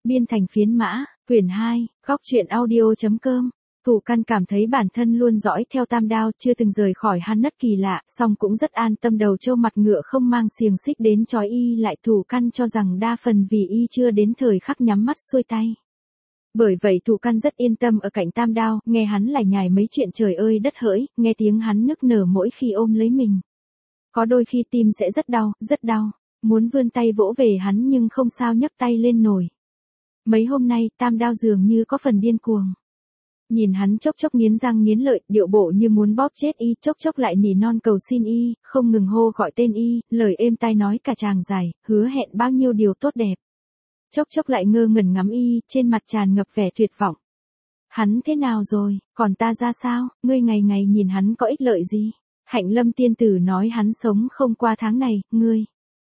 Biên thành phiến mã, quyển 2, góc truyện audio.com. Thủ Căn cảm thấy bản thân luôn dõi theo Tam Đao, chưa từng rời khỏi hắn nất kỳ lạ, song cũng rất an tâm đầu trâu mặt ngựa không mang xiềng xích đến trói y lại. Thủ Căn cho rằng đa phần vì y chưa đến thời khắc nhắm mắt xuôi tay. Bởi vậy Thủ Căn rất yên tâm ở cạnh Tam Đao, nghe hắn lải nhải mấy chuyện trời ơi đất hỡi, nghe tiếng hắn nức nở mỗi khi ôm lấy mình. Có đôi khi tim sẽ rất đau, muốn vươn tay vỗ về hắn nhưng không sao nhấc tay lên nổi. Mấy hôm nay Tam Đao dường như có phần điên cuồng. Nhìn hắn chốc chốc nghiến răng nghiến lợi, điệu bộ như muốn bóp chết y, chốc chốc lại nỉ non cầu xin y, không ngừng hô gọi tên y, lời êm tai nói cả tràng dài, hứa hẹn bao nhiêu điều tốt đẹp. Chốc chốc lại ngơ ngẩn ngắm y, trên mặt tràn ngập vẻ tuyệt vọng. Hắn thế nào rồi, còn ta ra sao, ngươi ngày ngày nhìn hắn có ích lợi gì? Hạnh Lâm tiên tử nói hắn sống không qua tháng này, ngươi.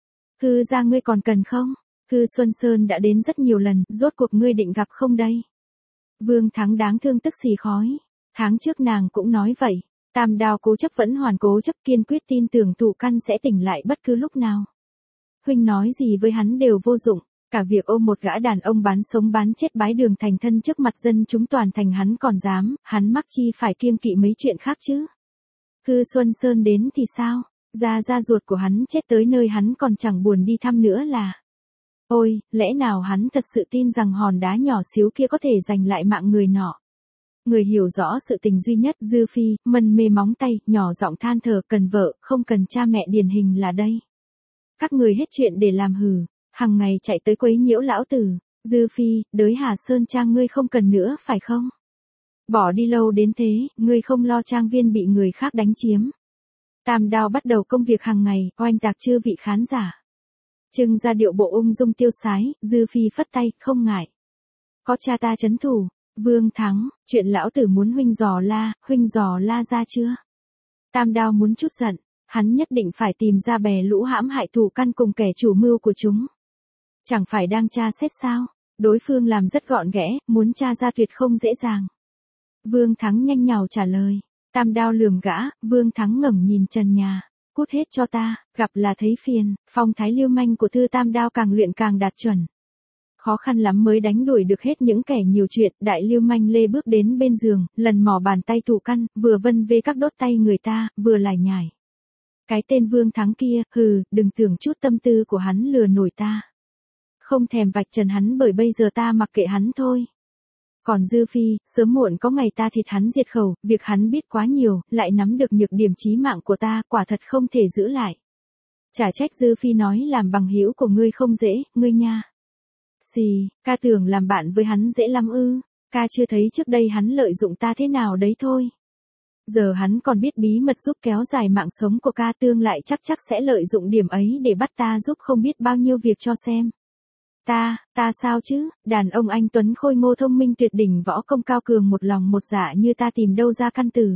Thư ra ngươi còn cần không? Thư Xuân Sơn đã đến rất nhiều lần, rốt cuộc ngươi định gặp không đây? Vương Thắng đáng thương tức xì khói. Tháng trước nàng cũng nói vậy. Tam Đao cố chấp vẫn hoàn cố chấp, kiên quyết tin tưởng Thủ Căn sẽ tỉnh lại bất cứ lúc nào. Huynh nói gì với hắn đều vô dụng. Cả việc ôm một gã đàn ông bán sống bán chết bái đường thành thân trước mặt dân chúng toàn thành hắn còn dám, hắn mắc chi phải kiêng kỵ mấy chuyện khác chứ. Thư Xuân Sơn đến thì sao? Gia ruột của hắn chết tới nơi hắn còn chẳng buồn đi thăm nữa là. Ôi, lẽ nào hắn thật sự tin rằng hòn đá nhỏ xíu kia có thể giành lại mạng người nọ? Người hiểu rõ sự tình duy nhất, Dư Phi, mân mê móng tay, nhỏ giọng than thở, cần vợ, không cần cha mẹ điển hình là đây. Các người hết chuyện để làm hừ, hằng ngày chạy tới quấy nhiễu lão tử. Dư Phi, đới Hà Sơn Trang ngươi không cần nữa phải không? Bỏ đi lâu đến thế, ngươi không lo trang viên bị người khác đánh chiếm. Tam Đao bắt đầu công việc hàng ngày, oanh tạc chư vị khán giả. Trưng ra điệu bộ ung dung tiêu sái, Dư Phi phất tay, không ngại. Có cha ta trấn thủ. Vương Thắng, chuyện lão tử muốn huynh dò la ra chưa? Tam Đao muốn chút giận, hắn nhất định phải tìm ra bè lũ hãm hại Thủ Căn cùng kẻ chủ mưu của chúng. Chẳng phải đang tra xét sao? Đối phương làm rất gọn ghẽ, muốn tra ra tuyệt không dễ dàng. Vương Thắng nhanh nhảu trả lời. Tam Đao lườm gã, Vương Thắng ngẩng nhìn trần nhà. Cút hết cho ta, gặp là thấy phiền, phong thái lưu manh của Thư Tam Đao càng luyện càng đạt chuẩn. Khó khăn lắm mới đánh đuổi được hết những kẻ nhiều chuyện, đại lưu manh lê bước đến bên giường, lần mò bàn tay Thủ Căn, vừa vân vê các đốt tay người ta, vừa lải nhải. Cái tên Vương Thắng kia, đừng tưởng chút tâm tư của hắn lừa nổi ta. Không thèm vạch trần hắn bởi bây giờ ta mặc kệ hắn thôi. Còn Dư Phi, sớm muộn có ngày ta thịt hắn diệt khẩu, việc hắn biết quá nhiều, lại nắm được nhược điểm chí mạng của ta, quả thật không thể giữ lại. Chả trách Dư Phi nói làm bằng hữu của ngươi không dễ, ngươi nha. Xì, ca tưởng làm bạn với hắn dễ lắm ư, ca chưa thấy trước đây hắn lợi dụng ta thế nào đấy thôi. Giờ hắn còn biết bí mật giúp kéo dài mạng sống của ca, tương lại chắc sẽ lợi dụng điểm ấy để bắt ta giúp không biết bao nhiêu việc cho xem. Ta sao chứ, đàn ông anh tuấn khôi ngô thông minh tuyệt đỉnh võ công cao cường một lòng một dạ như ta tìm đâu ra căn tử.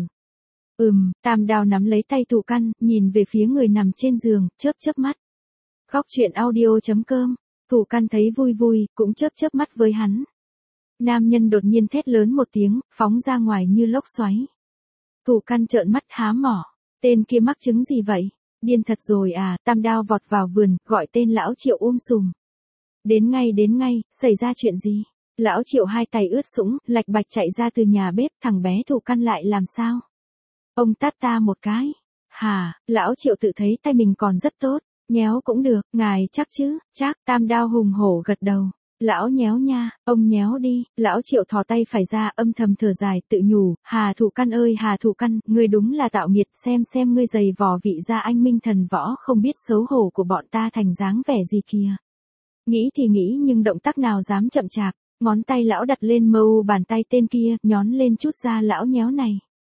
Tam Đao nắm lấy tay Thủ Căn, nhìn về phía người nằm trên giường, chớp mắt. Góc truyện audio.com, Thủ Căn thấy vui, cũng chớp mắt với hắn. Nam nhân đột nhiên thét lớn một tiếng, phóng ra ngoài như lốc xoáy. Thủ Căn trợn mắt há mỏ, tên kia mắc chứng gì vậy? Điên thật rồi à? Tam Đao vọt vào vườn, gọi tên lão Triệu sùm. Đến ngay, xảy ra chuyện gì? Lão Triệu hai tay ướt sũng, lạch bạch chạy ra từ nhà bếp, thằng bé Thủ Căn lại làm sao? Ông tát ta một cái. Hà, lão Triệu tự thấy tay mình còn rất tốt, nhéo cũng được, ngài chắc chứ? Chắc. Tam Đao hùng hổ gật đầu. Lão nhéo nha, ông nhéo đi. Lão Triệu thò tay phải ra, âm thầm thở dài, tự nhủ, Hà Thủ Căn ơi Hà Thủ Căn, ngươi đúng là tạo nghiệt, xem ngươi giày vò vị gia anh minh thần võ không biết xấu hổ của bọn ta thành dáng vẻ gì kìa. Nghĩ thì nghĩ nhưng động tác nào dám chậm chạp, ngón tay lão đặt lên mâu bàn tay tên kia, nhón lên chút ra lão nhéo này.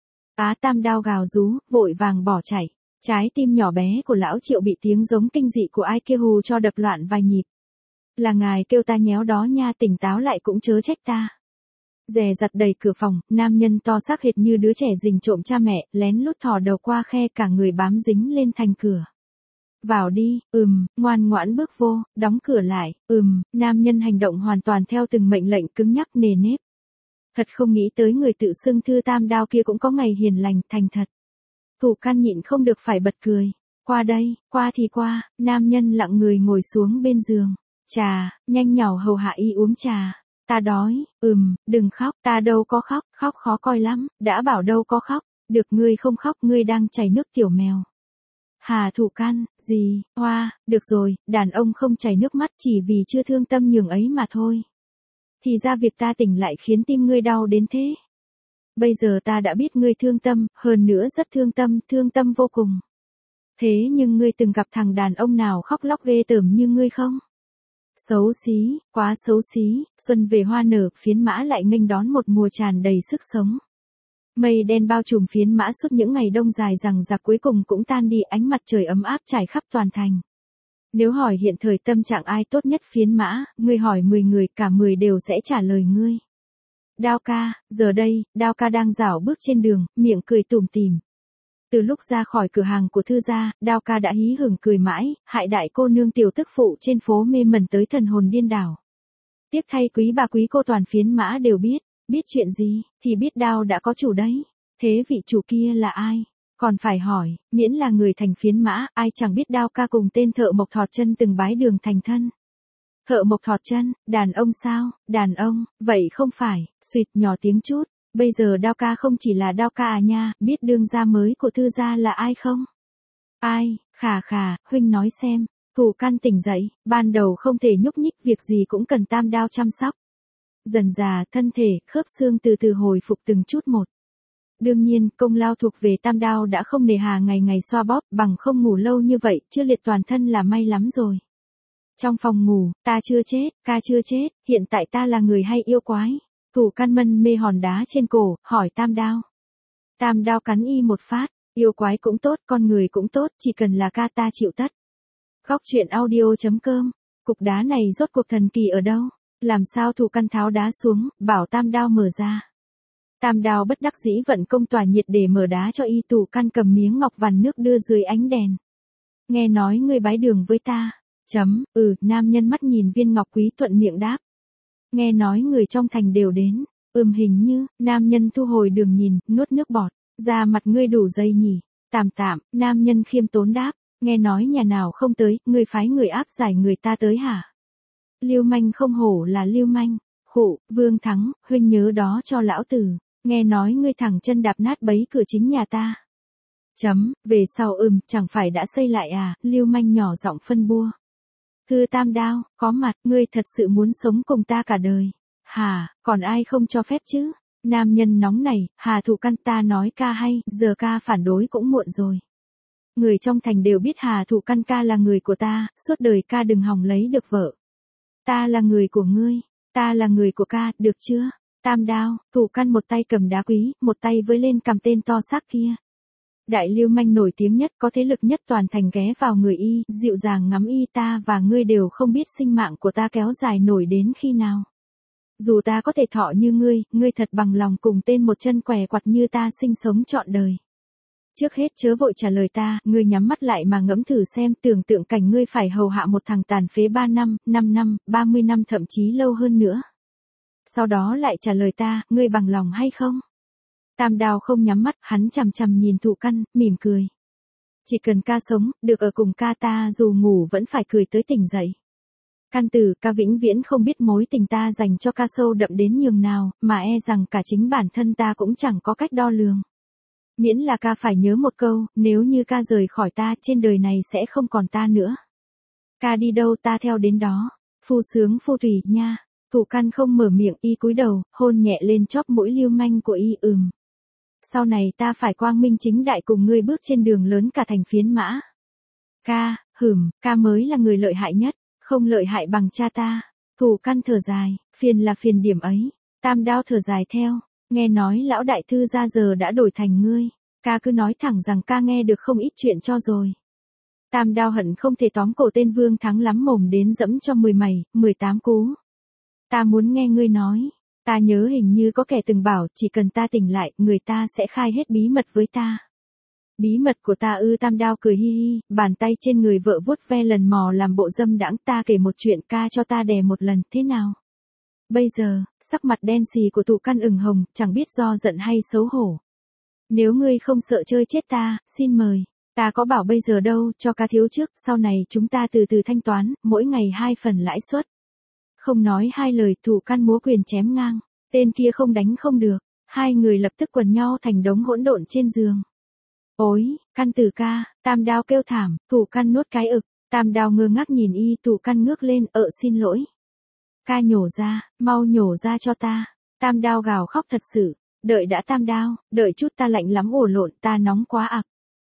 Tam Đao gào rú, vội vàng bỏ chạy. Trái tim nhỏ bé của lão Triệu bị tiếng giống kinh dị của ai kia hù cho đập loạn vài nhịp. Là ngài kêu ta nhéo đó nha, tỉnh táo lại cũng chớ trách ta. Dè dặt đẩy cửa phòng, nam nhân to xác hệt như đứa trẻ rình trộm cha mẹ, lén lút thò đầu qua khe, cả người bám dính lên thành cửa. Vào đi, ngoan ngoãn bước vô, đóng cửa lại, nam nhân hành động hoàn toàn theo từng mệnh lệnh cứng nhắc nề nếp. Thật không nghĩ tới người tự xưng Thư Tam Đao kia cũng có ngày hiền lành, thành thật. Thủ Căn nhịn không được phải bật cười. Qua đây, qua thì qua, nam nhân lặng người ngồi xuống bên giường. Trà, nhanh nhảu hầu hạ y uống trà. Ta đói, đừng khóc, ta đâu có khóc, khóc khó coi lắm, đã bảo đâu có khóc, được ngươi không khóc ngươi đang chảy nước tiểu mèo. Hà Thụ Căn, gì, hoa, được rồi, đàn ông không chảy nước mắt chỉ vì chưa thương tâm nhường ấy mà thôi. Thì ra việc ta tỉnh lại khiến tim ngươi đau đến thế. Bây giờ ta đã biết ngươi thương tâm, hơn nữa rất thương tâm vô cùng. Thế nhưng ngươi từng gặp thằng đàn ông nào khóc lóc ghê tởm như ngươi không? Xấu xí, quá xấu xí, xuân về hoa nở, phiến mã lại nghênh đón một mùa tràn đầy sức sống. Mây đen bao trùm phiến mã suốt những ngày đông dài rằng rạc cuối cùng cũng tan đi, ánh mặt trời ấm áp trải khắp toàn thành. Nếu hỏi hiện thời tâm trạng ai tốt nhất phiến mã, ngươi hỏi 10 người, cả 10 đều sẽ trả lời ngươi. Đao ca, giờ đây, Đao ca đang rảo bước trên đường, miệng cười tủm tỉm. Từ lúc ra khỏi cửa hàng của thư gia, Đao ca đã hí hửng cười mãi, hại đại cô nương tiểu tức phụ trên phố mê mẩn tới thần hồn điên đảo. Tiếc thay quý bà quý cô toàn phiến mã đều biết chuyện gì, thì biết Đao đã có chủ đấy. Thế vị chủ kia là ai? Còn phải hỏi, miễn là người thành phiến mã, ai chẳng biết Đao ca cùng tên thợ mộc thọt chân từng bái đường thành thân. Thợ mộc thọt chân, đàn ông sao? Đàn ông, vậy không phải, suýt nhỏ tiếng chút. Bây giờ Đao ca không chỉ là Đao ca à nha, biết đương gia mới của thư gia là ai không? Ai, khà, huynh nói xem. Thụ Căn tỉnh dậy, ban đầu không thể nhúc nhích, việc gì cũng cần Tam Đao chăm sóc. Dần dà, thân thể, khớp xương từ từ hồi phục từng chút một. Đương nhiên, công lao thuộc về Tam Đao đã không nề hà ngày ngày xoa bóp, bằng không ngủ lâu như vậy, chưa liệt toàn thân là may lắm rồi. Trong phòng ngủ, ta chưa chết, ca chưa chết, hiện tại ta là người hay yêu quái? Thụ Căn mân mê hòn đá trên cổ, hỏi Tam Đao. Tam Đao cắn y một phát, yêu quái cũng tốt, con người cũng tốt, chỉ cần là ca ta chịu tất. Góc truyện audio.com, cục đá này rốt cuộc thần kỳ ở đâu? Làm sao Thụ Căn tháo đá xuống, bảo Tam Đao mở ra. Tam Đao bất đắc dĩ vận công tỏa nhiệt để mở đá cho y. Thụ Căn cầm miếng ngọc vằn nước đưa dưới ánh đèn. Nghe nói ngươi bái đường với ta. Nam nhân mắt nhìn viên ngọc quý thuận miệng đáp. Nghe nói người trong thành đều đến. Hình như, nam nhân thu hồi đường nhìn, nuốt nước bọt. Da mặt ngươi đủ dày nhỉ. Tạm, nam nhân khiêm tốn đáp. Nghe nói nhà nào không tới, ngươi phái người áp giải người ta tới hả? Lưu manh không hổ là lưu manh. Khụ, Vương Thắng, huynh nhớ đó cho lão tử. Nghe nói ngươi thẳng chân đạp nát bấy cửa chính nhà ta. Về sau chẳng phải đã xây lại à? Lưu manh nhỏ giọng phân bua. Thưa Tam Đao, có mặt, ngươi thật sự muốn sống cùng ta cả đời. Hả, còn ai không cho phép chứ? Nam nhân nóng này, Hà Thụ Căn, ta nói ca hay, giờ ca phản đối cũng muộn rồi. Người trong thành đều biết Hà Thụ Căn ca là người của ta, suốt đời ca đừng hòng lấy được vợ. Ta là người của ngươi, ta là người của ca, được chưa? Tam Đao, Thụ Căn một tay cầm đá quý, một tay với lên cầm tên to xác kia. Đại lưu manh nổi tiếng nhất, có thế lực nhất toàn thành ghé vào người y, dịu dàng ngắm y. Ta và ngươi đều không biết sinh mạng của ta kéo dài nổi đến khi nào. Dù ta có thể thọ như ngươi thật bằng lòng cùng tên một chân què quặt như ta sinh sống trọn đời. Trước hết chớ vội trả lời ta, ngươi nhắm mắt lại mà ngẫm thử xem, tưởng tượng cảnh ngươi phải hầu hạ một thằng tàn phế 3 năm, 5 năm, 30 năm thậm chí lâu hơn nữa. Sau đó lại trả lời ta, ngươi bằng lòng hay không? Tam Đao không nhắm mắt, hắn chằm chằm nhìn Thụ Căn, mỉm cười. Chỉ cần ca sống, được ở cùng ca ta dù ngủ vẫn phải cười tới tỉnh dậy. Căn tử, ca vĩnh viễn không biết mối tình ta dành cho ca sâu đậm đến nhường nào, mà e rằng cả chính bản thân ta cũng chẳng có cách đo lường. Miễn là ca phải nhớ một câu, nếu như ca rời khỏi ta, trên đời này sẽ không còn ta nữa. Ca đi đâu ta theo đến đó. Phu sướng phu thủy nha. Thụ Căn không mở miệng, y cúi đầu, hôn nhẹ lên chóp mũi lưu manh của y. Sau này ta phải quang minh chính đại cùng ngươi bước trên đường lớn cả thành phiến mã. Ca mới là người lợi hại nhất, không lợi hại bằng cha ta. Thụ Căn thở dài, phiền là phiền điểm ấy. Tam Đao thở dài theo, nghe nói lão đại thư gia giờ đã đổi thành ngươi. Ca cứ nói thẳng rằng ca nghe được không ít chuyện cho rồi. Tam Đao hận không thể tóm cổ tên Vương Thắng lắm mồm đến dẫm cho 18 cú. Ta muốn nghe ngươi nói. Ta nhớ hình như có kẻ từng bảo, chỉ cần ta tỉnh lại, người ta sẽ khai hết bí mật với ta. Bí mật của ta ư? Tam Đao cười hi hi, bàn tay trên người vợ vuốt ve lần mò làm bộ dâm đãng. Ta kể một chuyện, ca cho ta đè một lần, thế nào? Bây giờ, sắc mặt đen xì của Thụ Căn ửng hồng, chẳng biết do giận hay xấu hổ. Nếu ngươi không sợ chơi chết ta, xin mời. Ta có bảo bây giờ đâu, cho ca thiếu trước, sau này chúng ta từ từ thanh toán, mỗi ngày 2 phần lãi suất. Không nói hai lời, Thủ Căn múa quyền chém ngang, tên kia không đánh không được, hai người lập tức quần nhau thành đống hỗn độn trên giường. Ôi, Căn Tử ca, Tam Đao kêu thảm, Thủ Căn nuốt cái ực, Tam Đao ngơ ngác nhìn y, Thủ Căn ngước lên, xin lỗi. Ca nhổ ra, mau nhổ ra cho ta. Tam Đao gào khóc thật sự, đợi đã Tam Đao, đợi chút ta lạnh lắm ổ lộn, ta nóng quá ặc.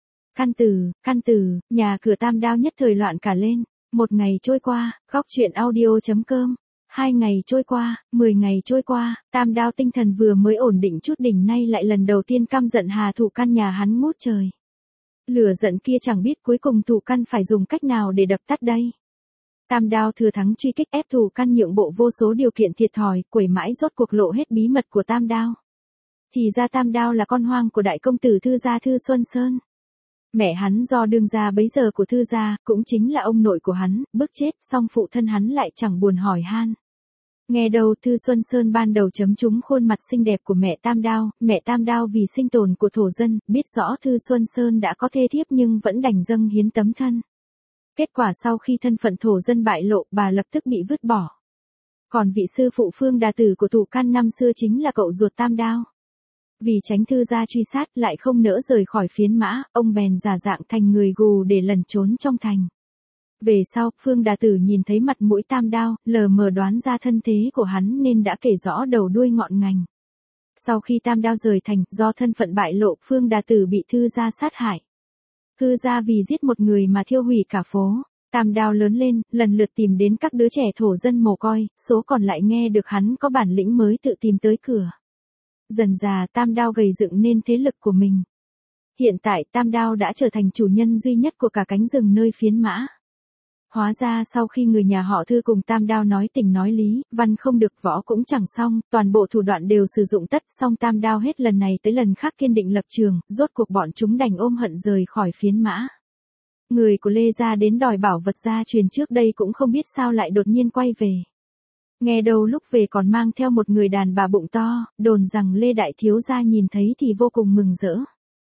Căn Tử, nhà cửa Tam Đao nhất thời loạn cả lên. Một ngày trôi qua, góc chuyện audio.com. 2 ngày trôi qua, 10 ngày trôi qua, Tam Đao tinh thần vừa mới ổn định chút đỉnh nay lại lần đầu tiên căm giận Hà Thủ Căn nhà hắn ngút trời. Lửa giận kia chẳng biết cuối cùng Thủ Căn phải dùng cách nào để đập tắt đây. Tam Đao thừa thắng truy kích ép Thủ Căn nhượng bộ vô số điều kiện thiệt thòi, quẩy mãi rốt cuộc lộ hết bí mật của Tam Đao. Thì ra Tam Đao là con hoang của đại công tử Thư gia Thư Xuân Sơn. Mẹ hắn do đương gia bấy giờ của Thư gia, cũng chính là ông nội của hắn, bức chết, song phụ thân hắn lại chẳng buồn hỏi han. Nghe đầu Thư Xuân Sơn ban đầu chấm trúng khuôn mặt xinh đẹp của mẹ Tam Đao vì sinh tồn của thổ dân, biết rõ Thư Xuân Sơn đã có thê thiếp nhưng vẫn đành dâng hiến tấm thân. Kết quả sau khi thân phận thổ dân bại lộ, bà lập tức bị vứt bỏ. Còn vị sư phụ Phương Đà Tử của Thủ Căn năm xưa chính là cậu ruột Tam Đao. Vì tránh Thư gia truy sát lại không nỡ rời khỏi phiến mã, ông bèn giả dạng thành người gù để lẩn trốn trong thành. Về sau, Phương Đà Tử nhìn thấy mặt mũi Tam Đao, lờ mờ đoán ra thân thế của hắn nên đã kể rõ đầu đuôi ngọn ngành. Sau khi Tam Đao rời thành, do thân phận bại lộ, Phương Đà Tử bị Thư gia sát hại. Thư gia vì giết một người mà thiêu hủy cả phố. Tam Đao lớn lên, lần lượt tìm đến các đứa trẻ thổ dân mồ côi, số còn lại nghe được hắn có bản lĩnh mới tự tìm tới cửa. Dần dà Tam Đao gầy dựng nên thế lực của mình. Hiện tại Tam Đao đã trở thành chủ nhân duy nhất của cả cánh rừng nơi phiến mã. Hóa ra sau khi người nhà họ Thư cùng Tam Đao nói tình nói lý, văn không được võ cũng chẳng xong, toàn bộ thủ đoạn đều sử dụng tất, song Tam Đao hết lần này tới lần khác kiên định lập trường, rốt cuộc bọn chúng đành ôm hận rời khỏi phiến mã. Người của Lê gia đến đòi bảo vật gia truyền trước đây cũng không biết sao lại đột nhiên quay về. Nghe đầu lúc về còn mang theo một người đàn bà bụng to, đồn rằng Lê Đại Thiếu gia nhìn thấy thì vô cùng mừng rỡ.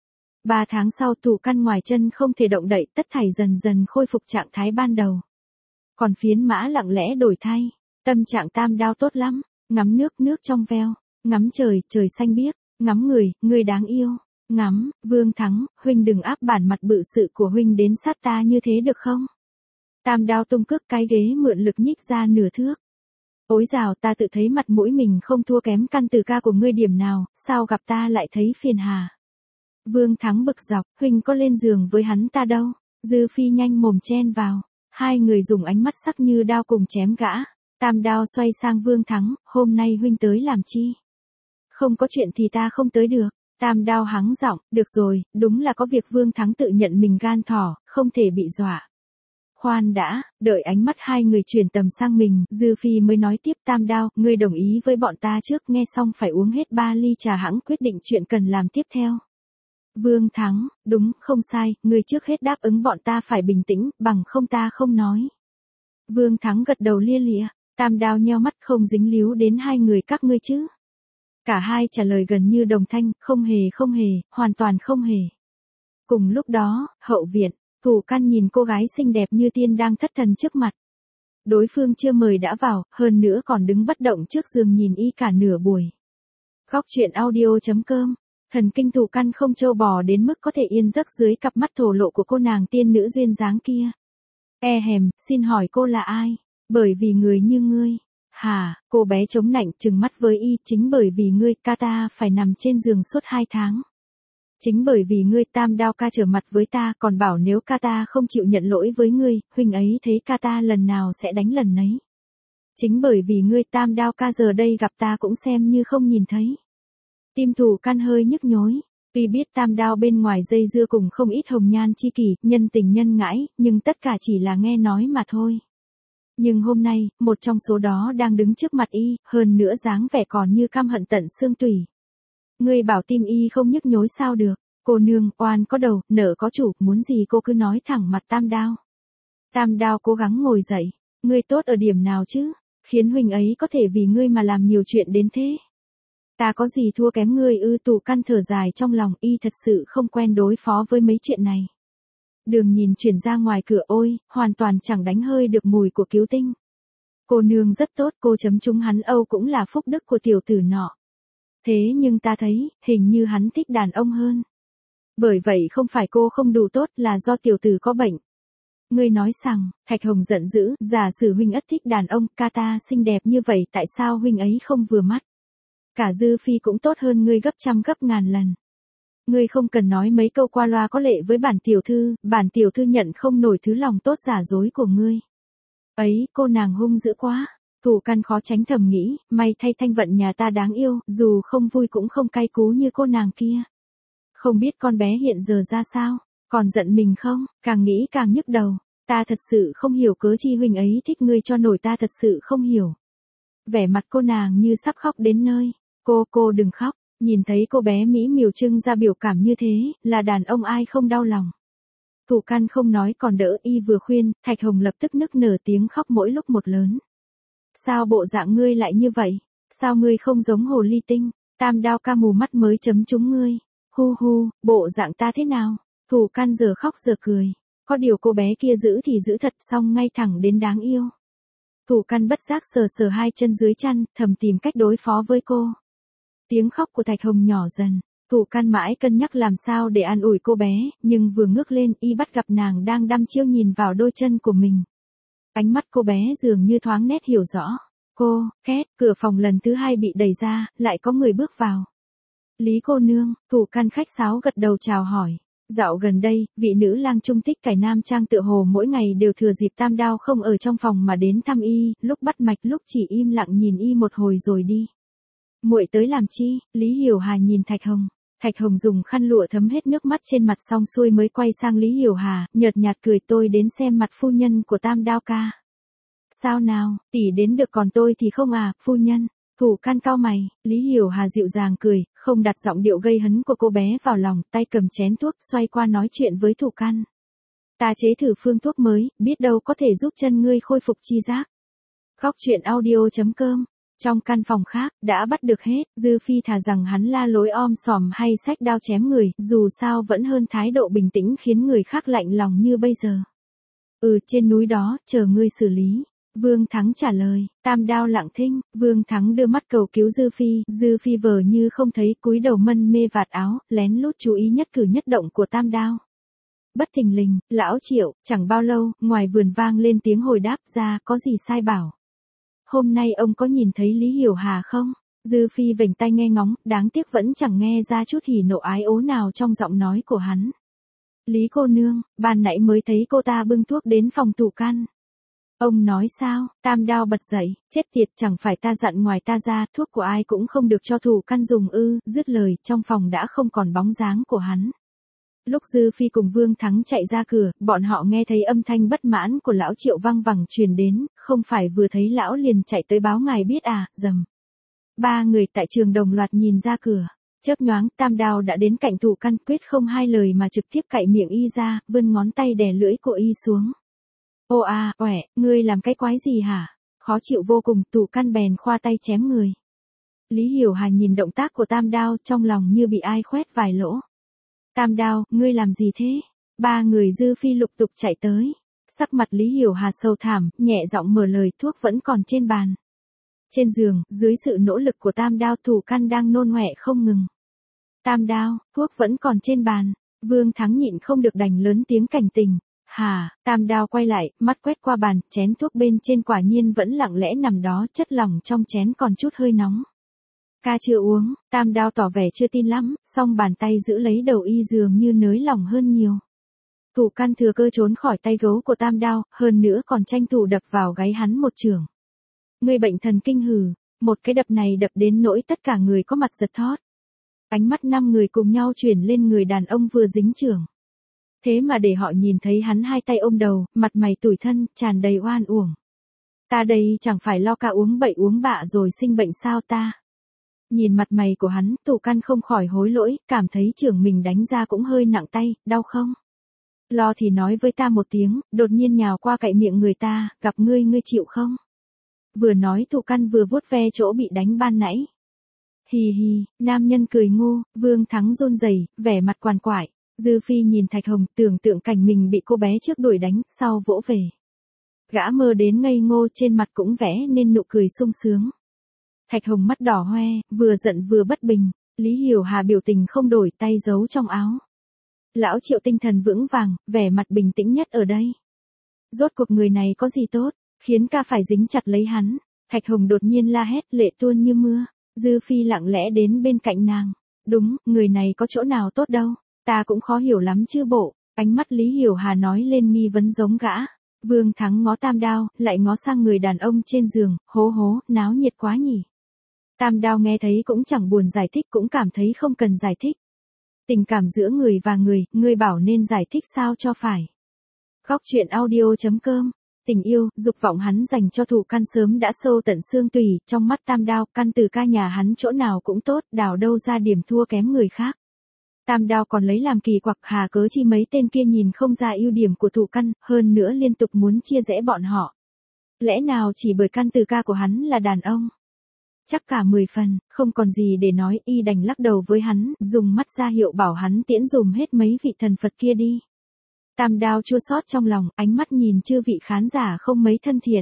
3 tháng sau Thủ Căn ngoài chân không thể động đậy, tất thảy dần dần khôi phục trạng thái ban đầu. Còn phiến mã lặng lẽ đổi thay, tâm trạng Tam Đao tốt lắm, ngắm nước trong veo, ngắm trời xanh biếc, ngắm người đáng yêu, ngắm, Vương Thắng, huynh đừng áp bản mặt bự sự của huynh đến sát ta như thế được không? Tam Đao tung cước cái ghế mượn lực nhích ra nửa thước. Ối dào, ta tự thấy mặt mũi mình không thua kém Căn Tử ca của ngươi điểm nào, sao gặp ta lại thấy phiền hà. Vương Thắng bực dọc, huynh có lên giường với hắn ta đâu. Dư Phi nhanh mồm chen vào, hai người dùng ánh mắt sắc như đao cùng chém gã. Tam Đao xoay sang Vương Thắng, hôm nay huynh tới làm chi? Không có chuyện thì ta không tới được. Tam Đao hắng giọng, được rồi, đúng là có việc. Vương Thắng tự nhận mình gan thỏ, không thể bị dọa. Khoan đã, đợi ánh mắt hai người chuyển tầm sang mình, Dư Phi mới nói tiếp. Tam Đao, ngươi đồng ý với bọn ta trước, nghe xong phải uống hết 3 ly trà hãng quyết định chuyện cần làm tiếp theo. Vương Thắng, đúng, không sai, ngươi trước hết đáp ứng bọn ta phải bình tĩnh, bằng không ta không nói. Vương Thắng gật đầu lia lịa, Tam Đao nheo mắt, không dính líu đến hai người các ngươi chứ. Cả hai trả lời gần như đồng thanh, không hề, hoàn toàn không hề. Cùng lúc đó, hậu viện, Thủ Căn nhìn cô gái xinh đẹp như tiên đang thất thần trước mặt. Đối phương chưa mời đã vào, hơn nữa còn đứng bất động trước giường nhìn y cả nửa buổi. Góc chuyện audio.com. Thần kinh Thủ Căn không trâu bò đến mức có thể yên giấc dưới cặp mắt thổ lộ của cô nàng tiên nữ duyên dáng kia. Xin hỏi cô là ai? Bởi vì người như ngươi. Hả, cô bé chống nạnh trừng mắt với y, chính bởi vì ngươi, ca ta phải nằm trên giường suốt 2 tháng. Chính bởi vì ngươi, Tam Đao ca trở mặt với ta, còn bảo nếu ca ta không chịu nhận lỗi với ngươi, huynh ấy thấy ca ta lần nào sẽ đánh lần nấy. Chính bởi vì ngươi, Tam Đao ca giờ đây gặp ta cũng xem như không nhìn thấy. Tim Thủ Căn hơi nhức nhối, tuy biết Tam Đao bên ngoài dây dưa cùng không ít hồng nhan chi kỷ, nhân tình nhân ngãi, nhưng tất cả chỉ là nghe nói mà thôi. Nhưng hôm nay, một trong số đó đang đứng trước mặt y, hơn nữa dáng vẻ còn như căm hận tận xương tủy. Ngươi bảo tim y không nhức nhối sao được, cô nương, oan có đầu, nợ có chủ, muốn gì cô cứ nói thẳng mặt Tam Đao. Tam Đao cố gắng ngồi dậy, ngươi tốt ở điểm nào chứ, khiến huynh ấy có thể vì ngươi mà làm nhiều chuyện đến thế. Ta có gì thua kém ngươi ư? Thủ Căn thở dài trong lòng, y thật sự không quen đối phó với mấy chuyện này. Đường nhìn chuyển ra ngoài cửa, ôi, hoàn toàn chẳng đánh hơi được mùi của cứu tinh. Cô nương rất tốt, cô chấm trúng hắn Âu cũng là phúc đức của tiểu tử nọ. Thế nhưng ta thấy, hình như hắn thích đàn ông hơn. Bởi vậy không phải cô không đủ tốt, là do tiểu tử có bệnh. Ngươi nói rằng, Thạch Hồng giận dữ, giả sử huynh ất thích đàn ông, ca ta xinh đẹp như vậy tại sao huynh ấy không vừa mắt. Cả Dư Phi cũng tốt hơn ngươi gấp trăm gấp ngàn lần. Ngươi không cần nói mấy câu qua loa có lệ với bản tiểu thư nhận không nổi thứ lòng tốt giả dối của ngươi. Ấy, cô nàng hung dữ quá. Thủ Căn khó tránh thầm nghĩ, may thay Thanh Vận nhà ta đáng yêu, dù không vui cũng không cay cú như cô nàng kia. Không biết con bé hiện giờ ra sao, còn giận mình không, càng nghĩ càng nhức đầu. Ta thật sự không hiểu cớ chi huynh ấy thích ngươi cho nổi, ta thật sự không hiểu. Vẻ mặt cô nàng như sắp khóc đến nơi. Cô đừng khóc, nhìn thấy cô bé mỹ miều trưng ra biểu cảm như thế, là đàn ông ai không đau lòng. Thủ Căn không nói còn đỡ, y vừa khuyên, Thạch Hồng lập tức nức nở tiếng khóc mỗi lúc một lớn. Sao bộ dạng ngươi lại như vậy? Sao ngươi không giống hồ ly tinh? Tam Đao ca mù mắt mới chấm trúng ngươi. Hu, bộ dạng ta thế nào? Thủ Căn giờ khóc giờ cười. Có điều cô bé kia giữ thì giữ thật, xong ngay thẳng đến đáng yêu. Thủ Căn bất giác sờ hai chân dưới chăn, thầm tìm cách đối phó với cô. Tiếng khóc của Thạch Hồng nhỏ dần. Thủ Căn mãi cân nhắc làm sao để an ủi cô bé, nhưng vừa ngước lên y bắt gặp nàng đang đăm chiêu nhìn vào đôi chân của mình. Ánh mắt cô bé dường như thoáng nét hiểu rõ. Cô, két, cửa phòng lần thứ hai bị đẩy ra, lại có người bước vào. Lý cô nương, Thủ Căn khách sáo gật đầu chào hỏi. Dạo gần đây, vị nữ lang trung tích cải nam trang tựa hồ mỗi ngày đều thừa dịp Tam Đao không ở trong phòng mà đến thăm y, lúc bắt mạch lúc chỉ im lặng nhìn y một hồi rồi đi. Muội tới làm chi? Lý Hiểu Hà nhìn Thạch Hồng. Thạch Hồng dùng khăn lụa thấm hết nước mắt trên mặt xong xuôi mới quay sang Lý Hiểu Hà, nhợt nhạt cười, tôi đến xem mặt phu nhân của Tam Đao ca. Sao nào, tỷ đến được còn tôi thì không à, phu nhân. Thủ Căn cau mày, Lý Hiểu Hà dịu dàng cười, không đặt giọng điệu gây hấn của cô bé vào lòng, tay cầm chén thuốc xoay qua nói chuyện với Thủ Căn. Ta chế thử phương thuốc mới, biết đâu có thể giúp chân ngươi khôi phục chi giác. Góc truyện audio.com. Trong căn phòng khác, đã bắt được hết, Dư Phi thà rằng hắn la lối om sòm hay xách đao chém người, dù sao vẫn hơn thái độ bình tĩnh khiến người khác lạnh lòng như bây giờ. Trên núi đó, chờ ngươi xử lý. Vương Thắng trả lời. Tam Đao lặng thinh, Vương Thắng đưa mắt cầu cứu Dư Phi vờ như không thấy, cúi đầu mân mê vạt áo, lén lút chú ý nhất cử nhất động của Tam Đao. Bất thình lình, lão Triệu, chẳng bao lâu, ngoài vườn vang lên tiếng hồi đáp ra, có gì sai bảo. Hôm nay ông có nhìn thấy Lý Hiểu Hà không? Dư Phi vểnh tai nghe ngóng, đáng tiếc vẫn chẳng nghe ra chút hỉ nộ ái ố nào trong giọng nói của hắn. Lý cô nương, ban nãy mới thấy cô ta bưng thuốc đến phòng Thủ Căn. Ông nói sao? Tam Đao bật dậy, chết tiệt, chẳng phải ta dặn ngoài ta ra, thuốc của ai cũng không được cho Thủ Căn dùng ư? Dứt lời, trong phòng đã không còn bóng dáng của hắn. Lúc Dư Phi cùng Vương Thắng chạy ra cửa, bọn họ nghe thấy âm thanh bất mãn của lão Triệu vang vẳng truyền đến, không phải vừa thấy lão liền chạy tới báo ngài biết à, rầm. Ba người tại trường đồng loạt nhìn ra cửa, chớp nhoáng, Tam Đao đã đến cạnh Thủ Căn, quyết không hai lời mà trực tiếp cạy miệng y ra, vươn ngón tay đè lưỡi của y xuống. Ô à, oẻ, ngươi làm cái quái gì hả? Khó chịu vô cùng, Thủ Căn bèn khoa tay chém người. Lý Hiểu Hà nhìn động tác của Tam Đao, trong lòng như bị ai khoét vài lỗ. Tam Đao, ngươi làm gì thế? Ba người Dư Phi lục tục chạy tới. Sắc mặt Lý Hiểu Hà sâu thẳm, nhẹ giọng mở lời, thuốc vẫn còn trên bàn. Trên giường, dưới sự nỗ lực của Tam Đao, Thủ Căn đang nôn ọe không ngừng. Tam Đao, thuốc vẫn còn trên bàn. Vương Thắng nhịn không được đành lớn tiếng cảnh tình. Hà, Tam Đao quay lại, mắt quét qua bàn, chén thuốc bên trên quả nhiên vẫn lặng lẽ nằm đó, chất lỏng trong chén còn chút hơi nóng. Ca chưa uống, Tam Đao tỏ vẻ chưa tin lắm, song bàn tay giữ lấy đầu y dường như nới lỏng hơn nhiều. Thủ Căn thừa cơ trốn khỏi tay gấu của Tam Đao, hơn nữa còn tranh thủ đập vào gáy hắn một chưởng. Người bệnh thần kinh hừ, một cái đập này đập đến nỗi tất cả người có mặt giật thót. Ánh mắt 5 người cùng nhau chuyển lên người đàn ông vừa dính chưởng. Thế mà để họ nhìn thấy hắn hai tay ôm đầu, mặt mày tủi thân, tràn đầy oan uổng. Ta đây chẳng phải lo ca uống bậy uống bạ rồi sinh bệnh sao ta? Nhìn mặt mày của hắn, Thủ Căn không khỏi hối lỗi, cảm thấy chưởng mình đánh ra cũng hơi nặng tay, đau không? Lo thì nói với ta một tiếng, đột nhiên nhào qua cạnh miệng người ta, gặp ngươi chịu không? Vừa nói Thủ Căn vừa vuốt ve chỗ bị đánh ban nãy. Hì hì, nam nhân cười ngu, Vương Thắng run rẩy, vẻ mặt quằn quại. Dư Phi nhìn Thạch Hồng, tưởng tượng cảnh mình bị cô bé trước đuổi đánh, sau vỗ về. Gã mơ đến ngây ngô, trên mặt cũng vẽ nên nụ cười sung sướng. Thạch Hồng mắt đỏ hoe, vừa giận vừa bất bình, Lý Hiểu Hà biểu tình không đổi, tay giấu trong áo. Lão Triệu tinh thần vững vàng, vẻ mặt bình tĩnh nhất ở đây. Rốt cuộc người này có gì tốt, khiến ca phải dính chặt lấy hắn. Thạch Hồng đột nhiên la hét, lệ tuôn như mưa. Dư Phi lặng lẽ đến bên cạnh nàng. Đúng, người này có chỗ nào tốt đâu, ta cũng khó hiểu lắm chứ bộ. Ánh mắt Lý Hiểu Hà nói lên nghi vấn giống gã. Vương Thắng ngó Tam Đao, lại ngó sang người đàn ông trên giường, hố hố, náo nhiệt quá nhỉ. Tam Đao nghe thấy cũng chẳng buồn giải thích, cũng cảm thấy không cần giải thích. Tình cảm giữa người và người, ngươi bảo nên giải thích sao cho phải. Góc truyện audio.com. Tình yêu, dục vọng hắn dành cho Thụ Căn sớm đã sâu tận xương tủy, trong mắt Tam Đao, Căn từ ca nhà hắn chỗ nào cũng tốt, đào đâu ra điểm thua kém người khác. Tam Đao còn lấy làm kỳ quặc, hà cớ chi mấy tên kia nhìn không ra ưu điểm của Thụ Căn, hơn nữa liên tục muốn chia rẽ bọn họ. Lẽ nào chỉ bởi Căn từ ca của hắn là đàn ông? Chắc cả 10 phần, không còn gì để nói, y đành lắc đầu với hắn, dùng mắt ra hiệu bảo hắn tiễn dùm hết mấy vị thần Phật kia đi. Tam Đao chua xót trong lòng, ánh mắt nhìn chư vị khán giả không mấy thân thiện.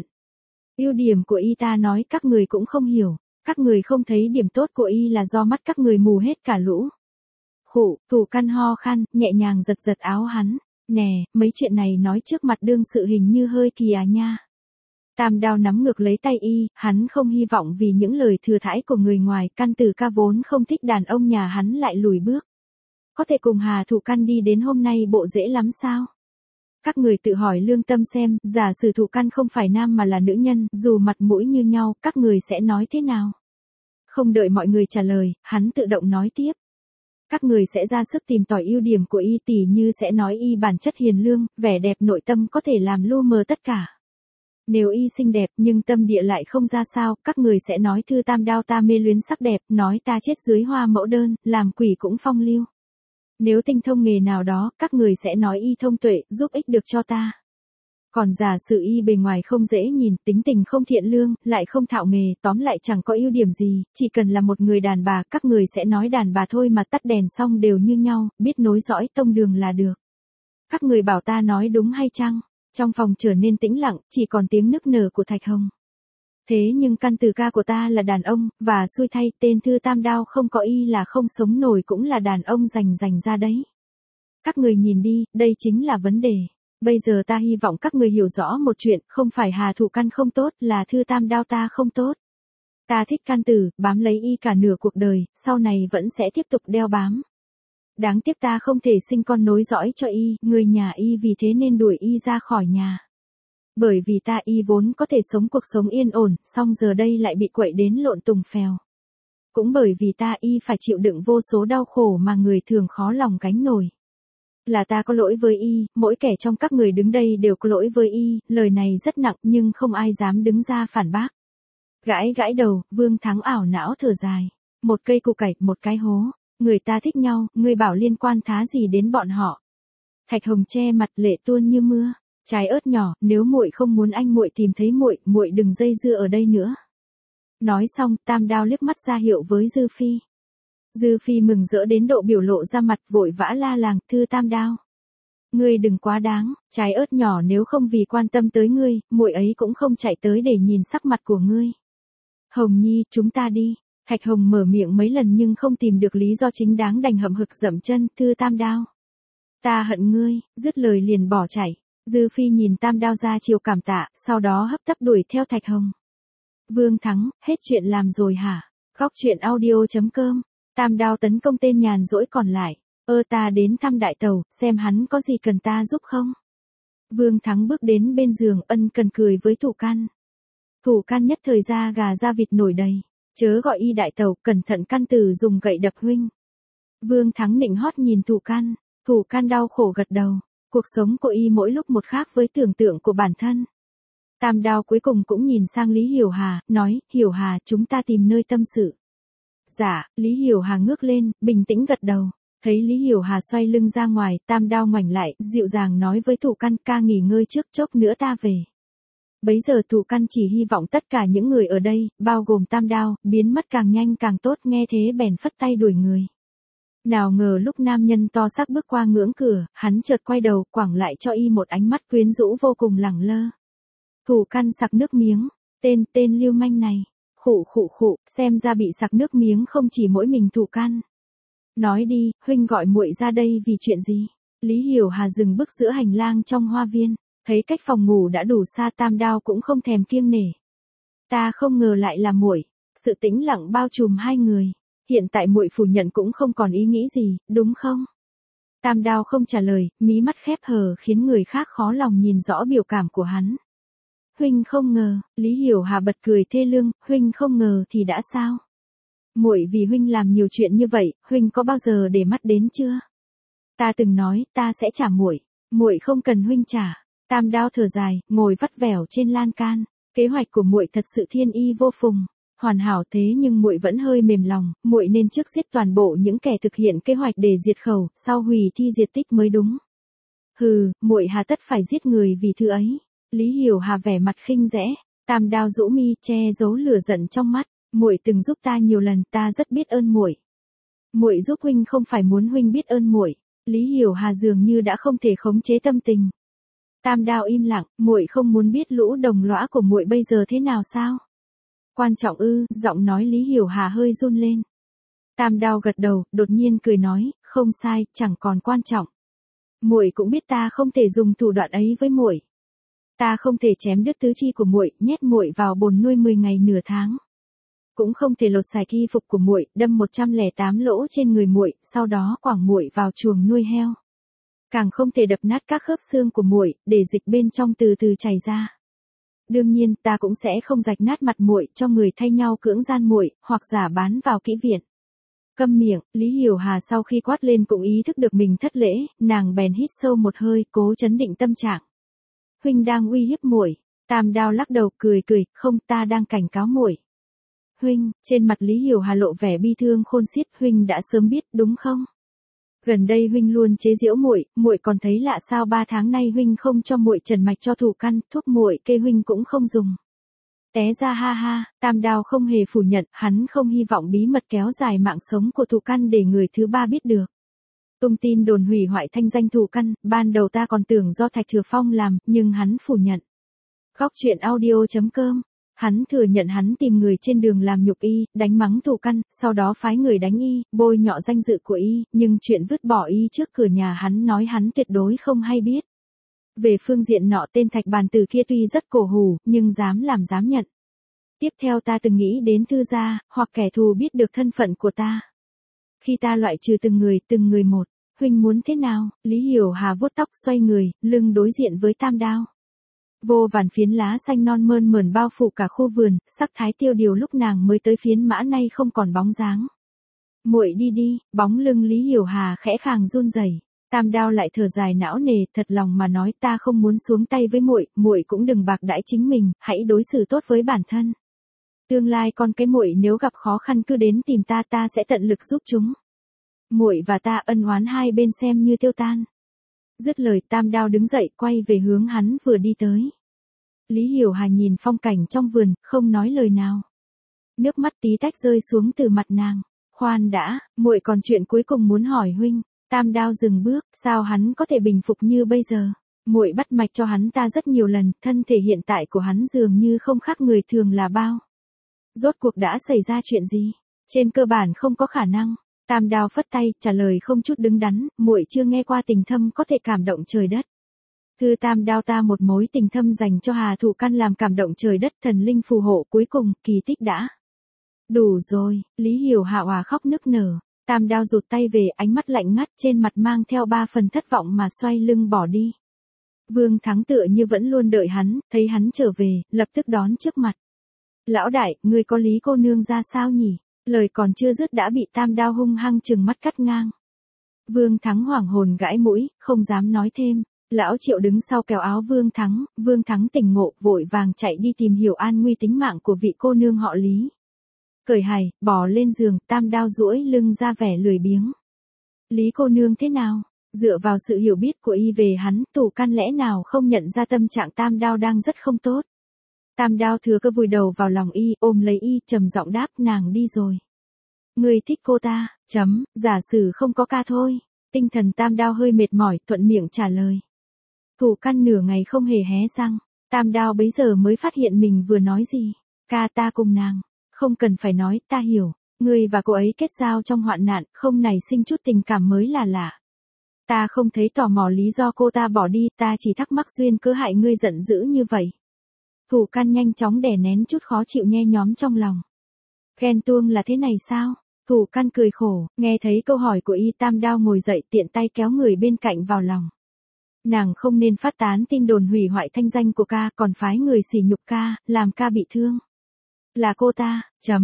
Ưu điểm của y ta nói các người cũng không hiểu, các người không thấy điểm tốt của y là do mắt các người mù hết cả lũ. Khụ, Thụ Căn ho khan, nhẹ nhàng giật giật áo hắn. Nè, mấy chuyện này nói trước mặt đương sự hình như hơi kỳ à nha. Tam Đao nắm ngược lấy tay y, hắn không hy vọng vì những lời thừa thãi của người ngoài, Căn từ ca vốn không thích đàn ông nhà hắn lại lùi bước. Có thể cùng Hà Thụ Căn đi đến hôm nay bộ dễ lắm sao? Các người tự hỏi lương tâm xem, giả sử Thụ Căn không phải nam mà là nữ nhân, dù mặt mũi như nhau, các người sẽ nói thế nào? Không đợi mọi người trả lời, hắn tự động nói tiếp. Các người sẽ ra sức tìm tòi ưu điểm của y, tỉ như sẽ nói y bản chất hiền lương, vẻ đẹp nội tâm có thể làm lu mờ tất cả. Nếu y xinh đẹp nhưng tâm địa lại không ra sao, các người sẽ nói thư Tam Đao ta mê luyến sắc đẹp, nói ta chết dưới hoa mẫu đơn, làm quỷ cũng phong lưu. Nếu tinh thông nghề nào đó, các người sẽ nói y thông tuệ, giúp ích được cho ta. Còn giả sử y bề ngoài không dễ nhìn, tính tình không thiện lương, lại không thạo nghề, tóm lại chẳng có ưu điểm gì, chỉ cần là một người đàn bà, các người sẽ nói đàn bà thôi mà tắt đèn xong đều như nhau, biết nối dõi tông đường là được. Các người bảo ta nói đúng hay chăng? Trong phòng trở nên tĩnh lặng, chỉ còn tiếng nức nở của Thạch Hồng. Thế nhưng Căn từ ca của ta là đàn ông, và xui thay, tên thư Tam Đao không có y là không sống nổi, cũng là đàn ông rành ra đấy. Các người nhìn đi, đây chính là vấn đề. Bây giờ ta hy vọng các người hiểu rõ một chuyện, không phải Hà Thụ Căn không tốt, là thư Tam Đao ta không tốt. Ta thích Căn tử, bám lấy y cả nửa cuộc đời, sau này vẫn sẽ tiếp tục đeo bám. Đáng tiếc ta không thể sinh con nối dõi cho y, người nhà y vì thế nên đuổi y ra khỏi nhà. Bởi vì ta y vốn có thể sống cuộc sống yên ổn, song giờ đây lại bị quậy đến lộn tùng phèo. Cũng bởi vì ta y phải chịu đựng vô số đau khổ mà người thường khó lòng gánh nổi. Là ta có lỗi với y, mỗi kẻ trong các người đứng đây đều có lỗi với y, lời này rất nặng nhưng không ai dám đứng ra phản bác. Gãi đầu, Vương Thắng ảo não thở dài. Một cây củ cải, một cái hố. Người ta thích nhau, ngươi bảo liên quan thá gì đến bọn họ. Thạch Hồng che mặt, lệ tuôn như mưa. Trái ớt nhỏ, nếu muội không muốn anh muội tìm thấy muội, muội đừng dây dưa ở đây nữa. Nói xong, Tam Đao liếc mắt ra hiệu với Dư Phi. Dư Phi mừng rỡ đến độ biểu lộ ra mặt, vội vã la làng, thư Tam Đao. Ngươi đừng quá đáng, trái ớt nhỏ nếu không vì quan tâm tới ngươi, muội ấy cũng không chạy tới để nhìn sắc mặt của ngươi. Hồng Nhi, chúng ta đi. Thạch Hồng mở miệng mấy lần nhưng không tìm được lý do chính đáng, đành hậm hực dậm chân, thư Tam Đao. Ta hận ngươi, dứt lời liền bỏ chạy. Dư Phi nhìn Tam Đao ra chiều cảm tạ, sau đó hấp tấp đuổi theo Thạch Hồng. Vương Thắng, hết chuyện làm rồi hả? Góc truyện audio.com. Tam Đao tấn công tên nhàn rỗi còn lại. Ta đến thăm đại tàu, xem hắn có gì cần ta giúp không? Vương Thắng bước đến bên giường, ân cần cười với Thụ Căn. Thụ Căn nhất thời da gà da vịt nổi đầy. Chớ gọi y đại tàu, cẩn thận Căn tử dùng gậy đập huynh. Vương Thắng nịnh hót nhìn Thụ Căn. Thụ Căn đau khổ gật đầu. Cuộc sống của y mỗi lúc một khác với tưởng tượng của bản thân. Tam Đao cuối cùng cũng nhìn sang Lý Hiểu Hà, nói, Hiểu Hà, chúng ta tìm nơi tâm sự. Dạ, Lý Hiểu Hà ngước lên, bình tĩnh gật đầu. Thấy Lý Hiểu Hà xoay lưng ra ngoài, Tam Đao ngoảnh lại, dịu dàng nói với Thụ Căn, ca nghỉ ngơi trước, chốc nữa ta về. Bấy giờ Thụ Căn chỉ hy vọng tất cả những người ở đây, bao gồm Tam Đao, biến mất càng nhanh càng tốt, nghe thế bèn phất tay đuổi người. Nào ngờ lúc nam nhân to xác bước qua ngưỡng cửa, hắn chợt quay đầu, quẳng lại cho y một ánh mắt quyến rũ vô cùng lẳng lơ. Thủ Căn sặc nước miếng, tên lưu manh này. Khụ, xem ra bị sặc nước miếng không chỉ mỗi mình Thủ Căn. Nói đi, huynh gọi muội ra đây vì chuyện gì? Lý Hiểu Hà dừng bước giữa hành lang trong hoa viên, thấy cách phòng ngủ đã đủ xa, Tam Đao cũng không thèm kiêng nể. Ta không ngờ lại là muội. Sự tĩnh lặng bao trùm hai người. Hiện tại muội phủ nhận cũng không còn ý nghĩ gì, đúng không? Tam Đao không trả lời, mí mắt khép hờ khiến người khác khó lòng nhìn rõ biểu cảm của hắn. Huynh không ngờ, Lý Hiểu Hà bật cười thê lương, huynh không ngờ thì đã sao? Muội vì huynh làm nhiều chuyện như vậy, huynh có bao giờ để mắt đến chưa? Ta từng nói, ta sẽ trả muội, muội không cần huynh trả. Tam Đao thở dài, ngồi vắt vẻo trên lan can. Kế hoạch của muội thật sự thiên y vô phùng, hoàn hảo thế nhưng muội vẫn hơi mềm lòng, muội nên trước giết toàn bộ những kẻ thực hiện kế hoạch để diệt khẩu, sau hủy thi diệt tích mới đúng. Hừ, muội hà tất phải giết người vì thứ ấy. Lý Hiểu Hà vẻ mặt khinh rẽ, Tam Đao rũ mi che giấu lửa giận trong mắt, muội từng giúp ta nhiều lần, ta rất biết ơn muội. Muội giúp huynh không phải muốn huynh biết ơn muội. Lý Hiểu Hà dường như đã không thể khống chế tâm tình. Tam Đao im lặng, muội không muốn biết lũ đồng lõa của muội bây giờ thế nào sao? Quan trọng ư? Giọng nói Lý Hiểu Hà hơi run lên. Tam Đao gật đầu, đột nhiên cười nói, không sai, chẳng còn quan trọng. Muội cũng biết ta không thể dùng thủ đoạn ấy với muội. Ta không thể chém đứt tứ chi của muội, nhét muội vào bồn nuôi 10 ngày nửa tháng. Cũng không thể lột sạch y phục của muội, đâm 108 lỗ trên người muội, sau đó quẳng muội vào chuồng nuôi heo. Càng không thể đập nát các khớp xương của muội, để dịch bên trong từ từ chảy ra. Đương nhiên, ta cũng sẽ không rạch nát mặt muội cho người thay nhau cưỡng gian muội, hoặc giả bán vào kỹ viện. Câm miệng, Lý Hiểu Hà sau khi quát lên cũng ý thức được mình thất lễ, nàng bèn hít sâu một hơi, cố trấn định tâm trạng. Huynh đang uy hiếp muội. Tam Đao lắc đầu cười, không, ta đang cảnh cáo muội. Huynh, trên mặt Lý Hiểu Hà lộ vẻ bi thương khôn xiết, huynh đã sớm biết, đúng không? Gần đây huynh luôn chế giễu muội, muội còn thấy lạ sao? 3 tháng nay huynh không cho muội trần mạch cho Thủ Căn, thuốc muội kê huynh cũng không dùng. Té ra ha ha, Tam Đao không hề phủ nhận, hắn không hy vọng bí mật kéo dài mạng sống của Thủ Căn để người thứ ba biết được. Tung tin đồn hủy hoại thanh danh Thủ Căn, ban đầu ta còn tưởng do Thạch Thừa Phong làm, nhưng hắn phủ nhận. Góc truyện audio.com. Hắn thừa nhận hắn tìm người trên đường làm nhục y, đánh mắng Thủ Căn, sau đó phái người đánh y, bôi nhọ danh dự của y, nhưng chuyện vứt bỏ y trước cửa nhà hắn nói hắn tuyệt đối không hay biết. Về phương diện nọ, tên Thạch Bàn Tử kia tuy rất cổ hủ, nhưng dám làm dám nhận. Tiếp theo ta từng nghĩ đến Thư gia, hoặc kẻ thù biết được thân phận của ta. Khi ta loại trừ từng người một, huynh muốn thế nào? Lý Hiểu Hà vuốt tóc xoay người, lưng đối diện với Tam Đao. Vô vàn phiến lá xanh non mơn mởn bao phủ cả khu vườn, sắc thái tiêu điều lúc nàng mới tới phiến mã nay không còn bóng dáng. Muội đi đi, bóng lưng Lý Hiểu Hà khẽ khàng run rẩy. Tam Đao lại thở dài não nề, thật lòng mà nói, ta không muốn xuống tay với muội, muội cũng đừng bạc đãi chính mình, hãy đối xử tốt với bản thân. Tương lai con cái muội nếu gặp khó khăn cứ đến tìm ta, ta sẽ tận lực giúp chúng. Muội và ta ân oán hai bên xem như tiêu tan. Dứt lời, Tam Đao đứng dậy quay về hướng hắn vừa đi tới. Lý Hiểu Hà nhìn phong cảnh trong vườn, không nói lời nào. Nước mắt tí tách rơi xuống từ mặt nàng. Khoan đã, muội còn chuyện cuối cùng muốn hỏi huynh. Tam Đao dừng bước, sao hắn có thể bình phục như bây giờ? Muội bắt mạch cho hắn ta rất nhiều lần, thân thể hiện tại của hắn dường như không khác người thường là bao. Rốt cuộc đã xảy ra chuyện gì? Trên cơ bản không có khả năng. Tam Đao phất tay, trả lời không chút đứng đắn, muội chưa nghe qua tình thâm có thể cảm động trời đất. Thư Tam Đao ta một mối tình thâm dành cho Hà Thủ Căn làm cảm động trời đất, thần linh phù hộ, cuối cùng, kỳ tích đã. Đủ rồi, Lý Hiểu Hà òa khóc nức nở. Tam Đao rụt tay về, ánh mắt lạnh ngắt, trên mặt mang theo 3 phần thất vọng mà xoay lưng bỏ đi. Vương Thắng tựa như vẫn luôn đợi hắn, thấy hắn trở về, lập tức đón trước mặt. Lão đại, người có Lý cô nương ra sao nhỉ? Lời còn chưa dứt đã bị Tam Đao hung hăng trừng mắt cắt ngang. Vương Thắng hoảng hồn gãi mũi, không dám nói thêm. Lão Triệu đứng sau kéo áo Vương Thắng tỉnh ngộ, vội vàng chạy đi tìm hiểu an nguy tính mạng của vị cô nương họ Lý. Cởi hài, bò lên giường, Tam Đao duỗi lưng ra vẻ lười biếng. Lý cô nương thế nào? Dựa vào sự hiểu biết của y về hắn, Thủ Căn lẽ nào không nhận ra tâm trạng Tam Đao đang rất không tốt. Tam Đao thừa cơ vùi đầu vào lòng y, ôm lấy y, trầm giọng đáp, nàng đi rồi. Ngươi thích cô ta, giả sử không có ca thôi. Tinh thần Tam Đao hơi mệt mỏi, thuận miệng trả lời. Thủ căn nửa ngày không hề hé răng, Tam Đao bấy giờ mới phát hiện mình vừa nói gì. Ca ta cùng nàng, không cần phải nói, ta hiểu. Ngươi và cô ấy kết giao trong hoạn nạn, không nảy sinh chút tình cảm mới là lạ. Ta không thấy tò mò lý do cô ta bỏ đi, ta chỉ thắc mắc duyên cớ hại ngươi giận dữ như vậy. Thủ căn nhanh chóng đè nén chút khó chịu nhe nhóm trong lòng. Ghen tuông là thế này sao? Thủ căn cười khổ, nghe thấy câu hỏi của y, Tam Đao ngồi dậy tiện tay kéo người bên cạnh vào lòng. Nàng không nên phát tán tin đồn hủy hoại thanh danh của ca, còn phái người sỉ nhục ca, làm ca bị thương. Là cô ta,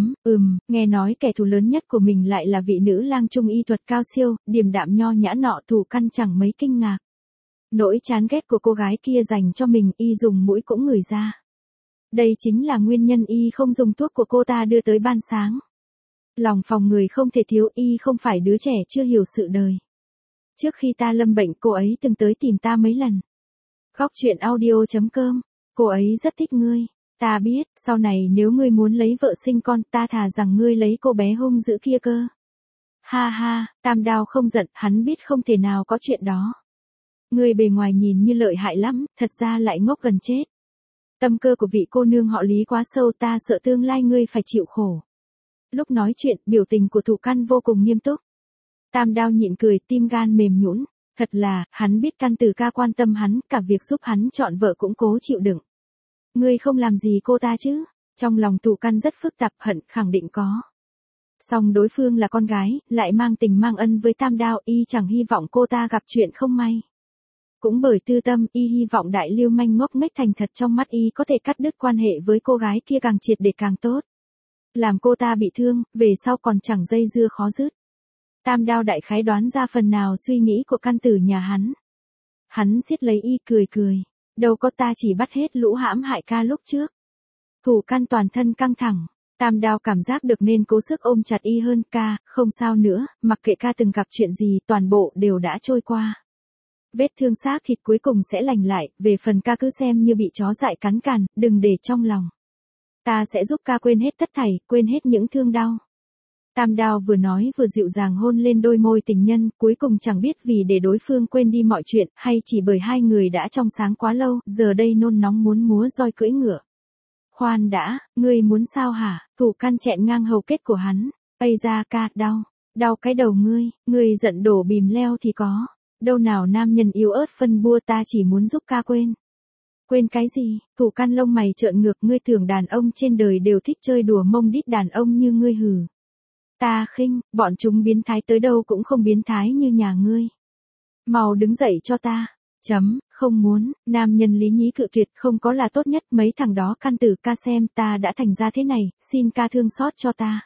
nghe nói kẻ thù lớn nhất của mình lại là vị nữ lang trung y thuật cao siêu, điềm đạm nho nhã nọ. Thủ căn chẳng mấy kinh ngạc. Nỗi chán ghét của cô gái kia dành cho mình, y dùng mũi cũng ngửi ra. Đây chính là nguyên nhân y không dùng thuốc của cô ta đưa tới ban sáng. Lòng phòng người không thể thiếu, y không phải đứa trẻ chưa hiểu sự đời. Trước khi ta lâm bệnh, cô ấy từng tới tìm ta mấy lần. Góc truyện audio.com, cô ấy rất thích ngươi. Ta biết, sau này nếu ngươi muốn lấy vợ sinh con, ta thà rằng ngươi lấy cô bé hung dữ kia cơ. Ha ha, Tam Đao không giận, hắn biết không thể nào có chuyện đó. Ngươi bề ngoài nhìn như lợi hại lắm, thật ra lại ngốc gần chết. Tâm cơ của vị cô nương họ Lý quá sâu, ta sợ tương lai ngươi phải chịu khổ. Lúc nói chuyện, biểu tình của Thủ căn vô cùng nghiêm túc. Tam Đao nhịn cười, tim gan mềm nhũn. Thật là, hắn biết căn Tử ca quan tâm hắn, cả việc giúp hắn chọn vợ cũng cố chịu đựng. Ngươi không làm gì cô ta chứ? Trong lòng Thủ căn rất phức tạp, hận khẳng định có. Song đối phương là con gái, lại mang tình mang ân với Tam Đao, y chẳng hy vọng cô ta gặp chuyện không may. Cũng bởi tư tâm, y hy vọng đại lưu manh ngốc nghếch thành thật trong mắt y có thể cắt đứt quan hệ với cô gái kia càng triệt để càng tốt. Làm cô ta bị thương, về sau còn chẳng dây dưa khó dứt. Tam Đao đại khái đoán ra phần nào suy nghĩ của căn tử nhà hắn. Hắn siết lấy y cười cười. Đâu có, ta chỉ bắt hết lũ hãm hại ca lúc trước. Thủ căn toàn thân căng thẳng. Tam Đao cảm giác được nên cố sức ôm chặt y hơn. Ca, không sao nữa, mặc kệ ca từng gặp chuyện gì, toàn bộ đều đã trôi qua. Vết thương xác thịt cuối cùng sẽ lành lại, về phần ca cứ xem như bị chó dại cắn càn, đừng để trong lòng. Ta sẽ giúp ca quên hết tất thảy, quên hết những thương đau. Tam Đao vừa nói vừa dịu dàng hôn lên đôi môi tình nhân, cuối cùng chẳng biết vì để đối phương quên đi mọi chuyện, hay chỉ bởi hai người đã trong sáng quá lâu, giờ đây nôn nóng muốn múa roi cưỡi ngựa. Khoan đã, ngươi muốn sao hả? Thủ căn chẹn ngang hầu kết của hắn. Ây da ca, đau cái đầu ngươi giận đổ bìm leo thì có. Đâu nào nam nhân yếu ớt phân bua, ta chỉ muốn giúp ca quên. Quên cái gì? Thủ căn lông mày trợn ngược, ngươi tưởng đàn ông trên đời đều thích chơi đùa mông đít đàn ông như ngươi hừ. Ta khinh, bọn chúng biến thái tới đâu cũng không biến thái như nhà ngươi. Mau đứng dậy cho ta. Không muốn, nam nhân lý nhí cự tuyệt, không có là tốt nhất, mấy thằng đó căn Tử ca xem ta đã thành ra thế này, xin ca thương xót cho ta.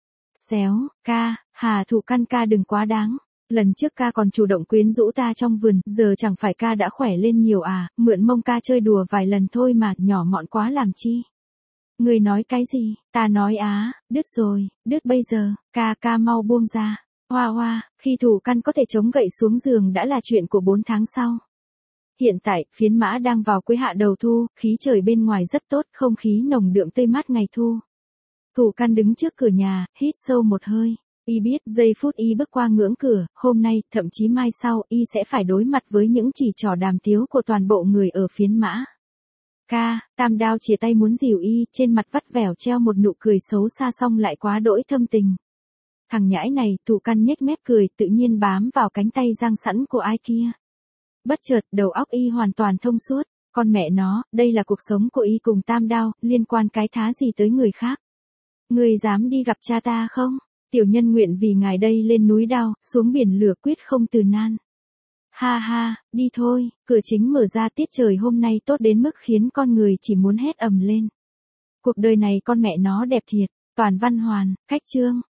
Xéo, ca, Hà Thủ căn ca đừng quá đáng. Lần trước ca còn chủ động quyến rũ ta trong vườn, giờ chẳng phải ca đã khỏe lên nhiều à, mượn mông ca chơi đùa vài lần thôi mà, nhỏ mọn quá làm chi. Người nói cái gì? Ta nói đứt rồi, đứt bây giờ, ca mau buông ra. Hoa, khi Thủ căn có thể chống gậy xuống giường đã là chuyện của 4 tháng sau. Hiện tại, phiến mã đang vào cuối hạ đầu thu, khí trời bên ngoài rất tốt, không khí nồng đượm tươi mát ngày thu. Thủ căn đứng trước cửa nhà, hít sâu một hơi. Y biết, giây phút y bước qua ngưỡng cửa, hôm nay, thậm chí mai sau, y sẽ phải đối mặt với những chỉ trỏ đàm tiếu của toàn bộ người ở phiến mã. Tam Đao chìa tay muốn dìu y, trên mặt vắt vẻo treo một nụ cười xấu xa song lại quá đỗi thâm tình. Thằng nhãi này, Thủ căn nhếch mép cười, tự nhiên bám vào cánh tay giang sẵn của ai kia. Bất chợt, đầu óc y hoàn toàn thông suốt, con mẹ nó, đây là cuộc sống của y cùng Tam Đao, liên quan cái thá gì tới người khác. Người dám đi gặp cha ta không? Tiểu nhân nguyện vì ngài đây lên núi đao, xuống biển lửa quyết không từ nan. Ha, đi thôi, cửa chính mở ra, tiết trời hôm nay tốt đến mức khiến con người chỉ muốn hét ầm lên. Cuộc đời này con mẹ nó đẹp thiệt, toàn văn hoàn, cách chương.